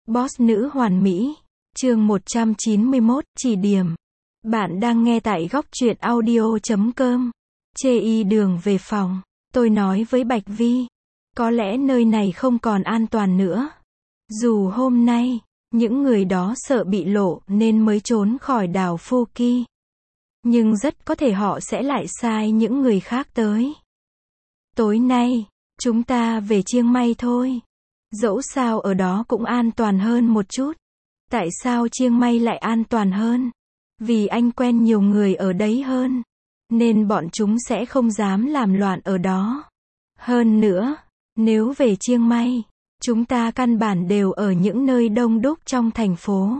Boss nữ hoàn mỹ. Chương 191, chỉ điểm. Bạn đang nghe tại góc truyện audio.com. Chê y đường về phòng. Tôi nói với Bạch Vi. Có lẽ nơi này không còn an toàn nữa. Dù hôm nay, những người đó sợ bị lộ nên mới trốn khỏi đảo Phu-ki. Nhưng rất có thể họ sẽ lại sai những người khác tới. Tối nay, chúng ta về Chiang Mai thôi. Dẫu sao ở đó cũng an toàn hơn một chút. Tại sao Chiang Mai lại an toàn hơn? Vì anh quen nhiều người ở đấy hơn. Nên bọn chúng sẽ không dám làm loạn ở đó. Hơn nữa, nếu về Chiang Mai, chúng ta căn bản đều ở những nơi đông đúc trong thành phố.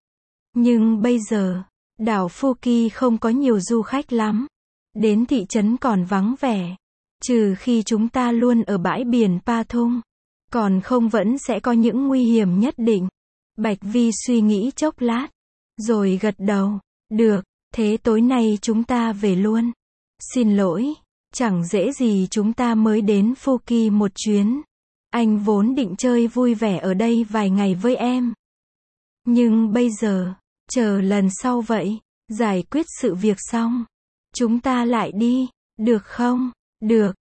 Nhưng bây giờ, đảo Phu-ki không có nhiều du khách lắm. Đến thị trấn còn vắng vẻ. Trừ khi chúng ta luôn ở bãi biển Pa Thung. Còn không vẫn sẽ có những nguy hiểm nhất định. Bạch Vi suy nghĩ chốc lát. Rồi gật đầu. Được, thế tối nay chúng ta về luôn. Xin lỗi, chẳng dễ gì chúng ta mới đến Phu-ki một chuyến. Anh vốn định chơi vui vẻ ở đây vài ngày với em. Nhưng bây giờ, chờ lần sau vậy, giải quyết sự việc xong. Chúng ta lại đi, được không? Được,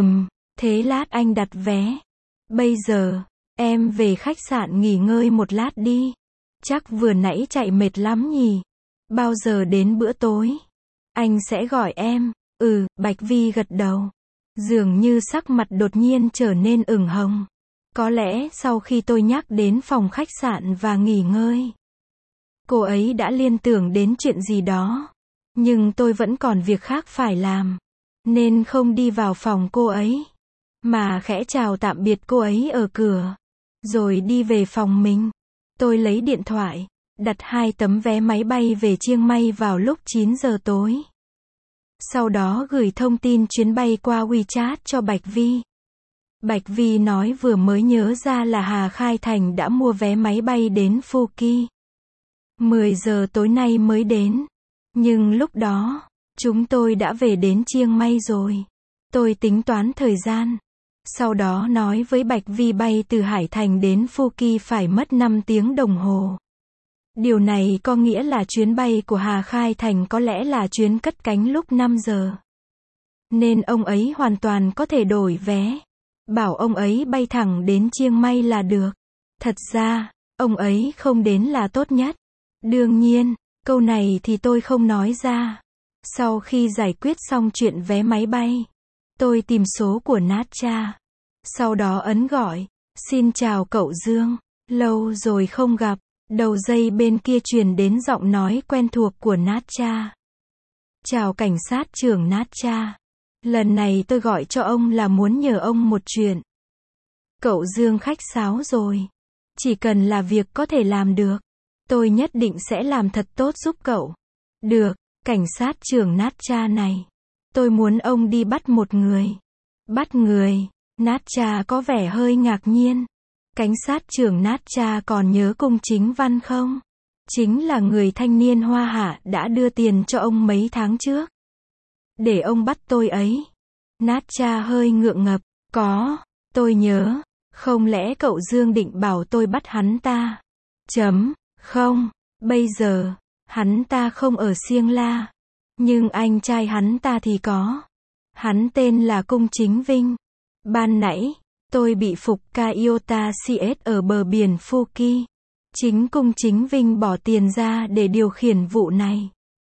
thế lát anh đặt vé. Bây giờ, em về khách sạn nghỉ ngơi một lát đi. Chắc vừa nãy chạy mệt lắm nhỉ? Bao giờ đến bữa tối? Anh sẽ gọi em. Bạch Vi gật đầu. Dường như sắc mặt đột nhiên trở nên ửng hồng. Có lẽ sau khi tôi nhắc đến phòng khách sạn và nghỉ ngơi, cô ấy đã liên tưởng đến chuyện gì đó. Nhưng tôi vẫn còn việc khác phải làm. Nên không đi vào phòng cô ấy. Mà khẽ chào tạm biệt cô ấy ở cửa. Rồi đi về phòng mình. Tôi lấy điện thoại. Đặt 2 tấm vé máy bay về Chiang Mai vào lúc 9 giờ tối. Sau đó gửi thông tin chuyến bay qua WeChat cho Bạch Vi. Bạch Vi nói vừa mới nhớ ra là Hà Khai Thành đã mua vé máy bay đến Phu-ki. 10 giờ tối nay mới đến. Nhưng lúc đó, chúng tôi đã về đến Chiang Mai rồi. Tôi tính toán thời gian. Sau đó nói với Bạch Vi bay từ Hải Thành đến Phu-ki phải mất 5 tiếng đồng hồ. Điều này có nghĩa là chuyến bay của Hà Khai Thành có lẽ là chuyến cất cánh lúc 5 giờ. Nên ông ấy hoàn toàn có thể đổi vé. Bảo ông ấy bay thẳng đến Chiang Mai là được. Thật ra, ông ấy không đến là tốt nhất. Đương nhiên, câu này thì tôi không nói ra. Sau khi giải quyết xong chuyện vé máy bay, tôi tìm số của Natcha. Sau đó ấn gọi. Xin chào cậu Dương. Lâu rồi không gặp. Đầu dây bên kia truyền đến giọng nói quen thuộc của Natcha. Chào cảnh sát trưởng Natcha. Lần này tôi gọi cho ông là muốn nhờ ông một chuyện. Cậu Dương khách sáo rồi. Chỉ cần là việc có thể làm được, tôi nhất định sẽ làm thật tốt giúp cậu. Được, cảnh sát trưởng Natcha này. Tôi muốn ông đi bắt một người. Bắt người? Natcha có vẻ hơi ngạc nhiên. Cảnh sát trưởng Natcha còn nhớ Cung Chính Văn không? Chính là người thanh niên Hoa Hạ đã đưa tiền cho ông mấy tháng trước. Để ông bắt tôi ấy. Natcha hơi ngượng ngập. Có, tôi nhớ. Không lẽ cậu Dương định bảo tôi bắt hắn ta? Không, bây giờ, hắn ta không ở Siêng La. Nhưng anh trai hắn ta thì có. Hắn tên là Cung Chính Vinh. Ban nãy, tôi bị phục Kaiota CS ở bờ biển Phu-ki. Chính Cung Chính Vinh bỏ tiền ra để điều khiển vụ này.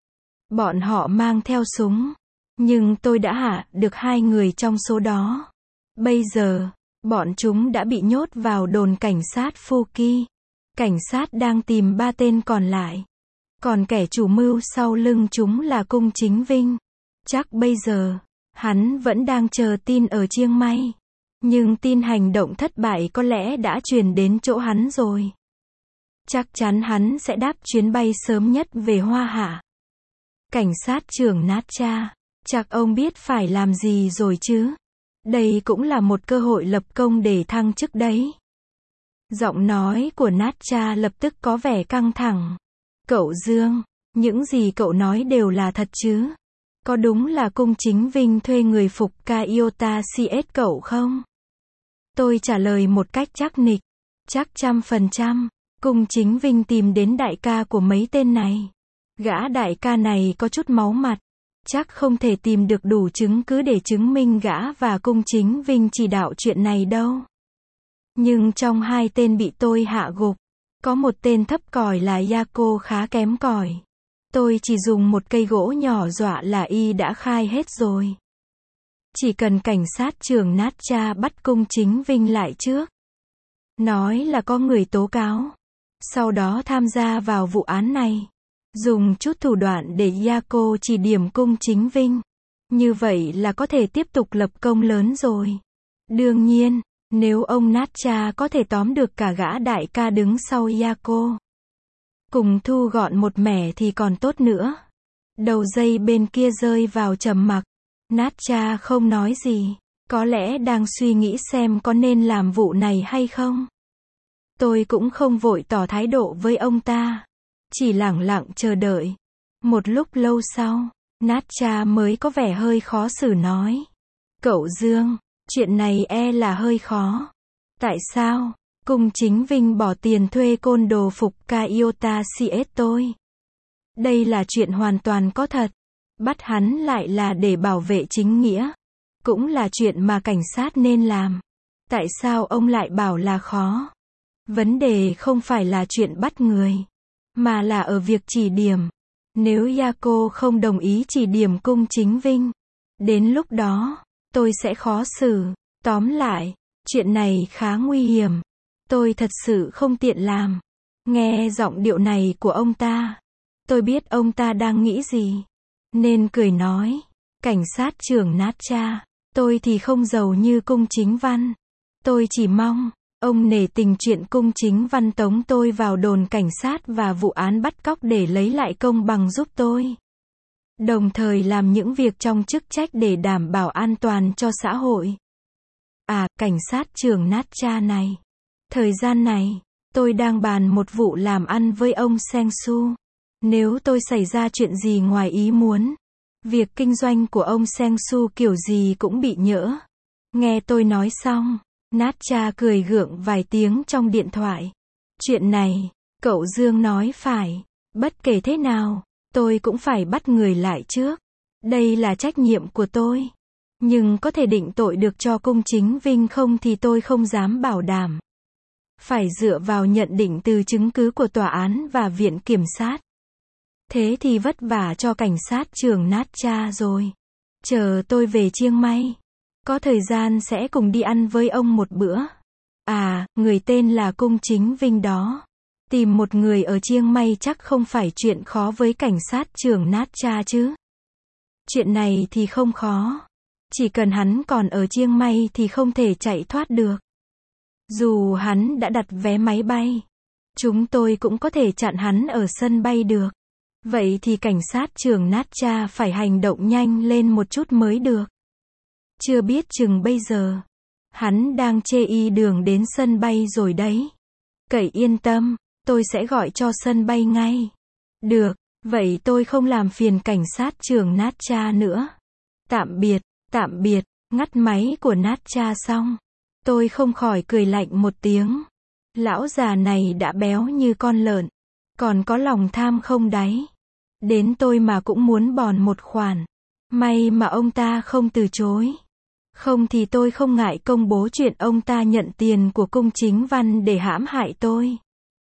Bọn họ mang theo súng. Nhưng tôi đã hạ được 2 người trong số đó. Bây giờ, bọn chúng đã bị nhốt vào đồn cảnh sát Phu-ki. Cảnh sát đang tìm 3 tên còn lại. Còn kẻ chủ mưu sau lưng chúng là Cung Chính Vinh. Chắc bây giờ, hắn vẫn đang chờ tin ở Chiang Mai. Nhưng tin hành động thất bại có lẽ đã truyền đến chỗ hắn rồi. Chắc chắn hắn sẽ đáp chuyến bay sớm nhất về Hoa Hạ. Cảnh sát trưởng Natcha, chắc ông biết phải làm gì rồi chứ? Đây cũng là một cơ hội lập công để thăng chức đấy. Giọng nói của Natcha lập tức có vẻ căng thẳng. Cậu Dương, những gì cậu nói đều là thật chứ? Có đúng là Cung Chính Vinh thuê người phục Kaiota CS cậu không? Tôi trả lời một cách chắc nịch. Chắc 100%. Cung Chính Vinh tìm đến đại ca của mấy tên này. Gã đại ca này có chút máu mặt. Chắc không thể tìm được đủ chứng cứ để chứng minh gã và Cung Chính Vinh chỉ đạo chuyện này đâu. Nhưng trong hai tên bị tôi hạ gục, có một tên thấp còi là Yako khá kém cỏi. Tôi chỉ dùng một cây gỗ nhỏ dọa là y đã khai hết rồi. Chỉ cần cảnh sát trưởng Natcha bắt Cung Chính Vinh lại trước. Nói là có người tố cáo. Sau đó tham gia vào vụ án này. Dùng chút thủ đoạn để Yako chỉ điểm Cung Chính Vinh. Như vậy là có thể tiếp tục lập công lớn rồi. Đương nhiên, nếu ông Natcha có thể tóm được cả gã đại ca đứng sau Yako, cùng thu gọn một mẻ thì còn tốt nữa. Đầu dây bên kia rơi vào trầm mặc. Natcha không nói gì. Có lẽ đang suy nghĩ xem có nên làm vụ này hay không. Tôi cũng không vội tỏ thái độ với ông ta. Chỉ lẳng lặng chờ đợi. Một lúc lâu sau, Natcha mới có vẻ hơi khó xử nói. Cậu Dương, chuyện này là hơi khó. Tại sao? Cung Chính Vinh bỏ tiền thuê côn đồ phục Kaiota CS tôi. Đây là chuyện hoàn toàn có thật. Bắt hắn lại là để bảo vệ chính nghĩa. Cũng là chuyện mà cảnh sát nên làm. Tại sao ông lại bảo là khó? Vấn đề không phải là chuyện bắt người, mà là ở việc chỉ điểm. Nếu Yako không đồng ý chỉ điểm Cung Chính Vinh, đến lúc đó, tôi sẽ khó xử. Tóm lại, chuyện này khá nguy hiểm. Tôi thật sự không tiện làm. Nghe giọng điệu này của ông ta, tôi biết ông ta đang nghĩ gì. Nên cười nói, cảnh sát trưởng Natcha, tôi thì không giàu như Cung Chính Văn. Tôi chỉ mong ông nể tình chuyện Cung Chính Văn tống tôi vào đồn cảnh sát và vụ án bắt cóc để lấy lại công bằng giúp tôi. Đồng thời làm những việc trong chức trách để đảm bảo an toàn cho xã hội. À, cảnh sát trưởng Natcha này. Thời gian này, tôi đang bàn một vụ làm ăn với ông Sengsu. Nếu tôi xảy ra chuyện gì ngoài ý muốn, việc kinh doanh của ông Sengsu kiểu gì cũng bị nhỡ. Nghe tôi nói xong, Natcha cười gượng vài tiếng trong điện thoại. Chuyện này, cậu Dương nói phải. Bất kể thế nào, tôi cũng phải bắt người lại trước. Đây là trách nhiệm của tôi. Nhưng có thể định tội được cho Cung Chính Vinh không thì tôi không dám bảo đảm. Phải dựa vào nhận định từ chứng cứ của tòa án và viện kiểm sát. Thế thì vất vả cho cảnh sát trưởng Natcha rồi. Chờ tôi về Chiang Mai. Có thời gian sẽ cùng đi ăn với ông một bữa. À, người tên là Cung Chính Vinh đó. Tìm một người ở Chiang Mai chắc không phải chuyện khó với cảnh sát trưởng Natcha chứ. Chuyện này thì không khó. Chỉ cần hắn còn ở Chiang Mai thì không thể chạy thoát được. Dù hắn đã đặt vé máy bay, chúng tôi cũng có thể chặn hắn ở sân bay được. Vậy thì cảnh sát trưởng Natcha phải hành động nhanh lên một chút mới được. Chưa biết chừng bây giờ, hắn đang chê y đường đến sân bay rồi đấy. Cậy yên tâm, tôi sẽ gọi cho sân bay ngay. Được, vậy tôi không làm phiền cảnh sát trưởng Natcha nữa. Tạm biệt, ngắt máy của Natcha xong. Tôi không khỏi cười lạnh một tiếng. Lão già này đã béo như con lợn, còn có lòng tham không đáy. Đến tôi mà cũng muốn bòn một khoản. May mà ông ta không từ chối. Không thì tôi không ngại công bố chuyện ông ta nhận tiền của Cung Chính Văn để hãm hại tôi.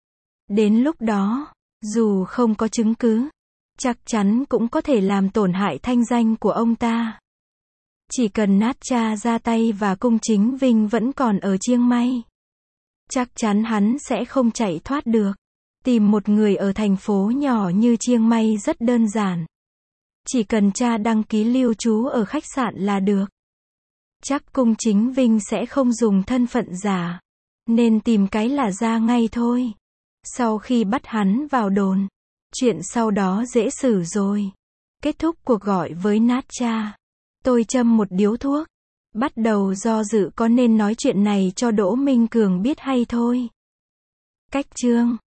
Đến lúc đó, dù không có chứng cứ, chắc chắn cũng có thể làm tổn hại thanh danh của ông ta. Chỉ cần Natcha ra tay và Cung Chính Vinh vẫn còn ở Chiang Mai, chắc chắn hắn sẽ không chạy thoát được. Tìm một người ở thành phố nhỏ như Chiang Mai rất đơn giản. Chỉ cần cha đăng ký lưu trú ở khách sạn là được. Chắc Cung Chính Vinh sẽ không dùng thân phận giả, nên tìm cái là ra ngay thôi. Sau khi bắt hắn vào đồn, chuyện sau đó dễ xử rồi. Kết thúc cuộc gọi với Natcha, tôi châm một điếu thuốc, bắt đầu do dự có nên nói chuyện này cho Đỗ Minh Cường biết hay thôi. Cách chương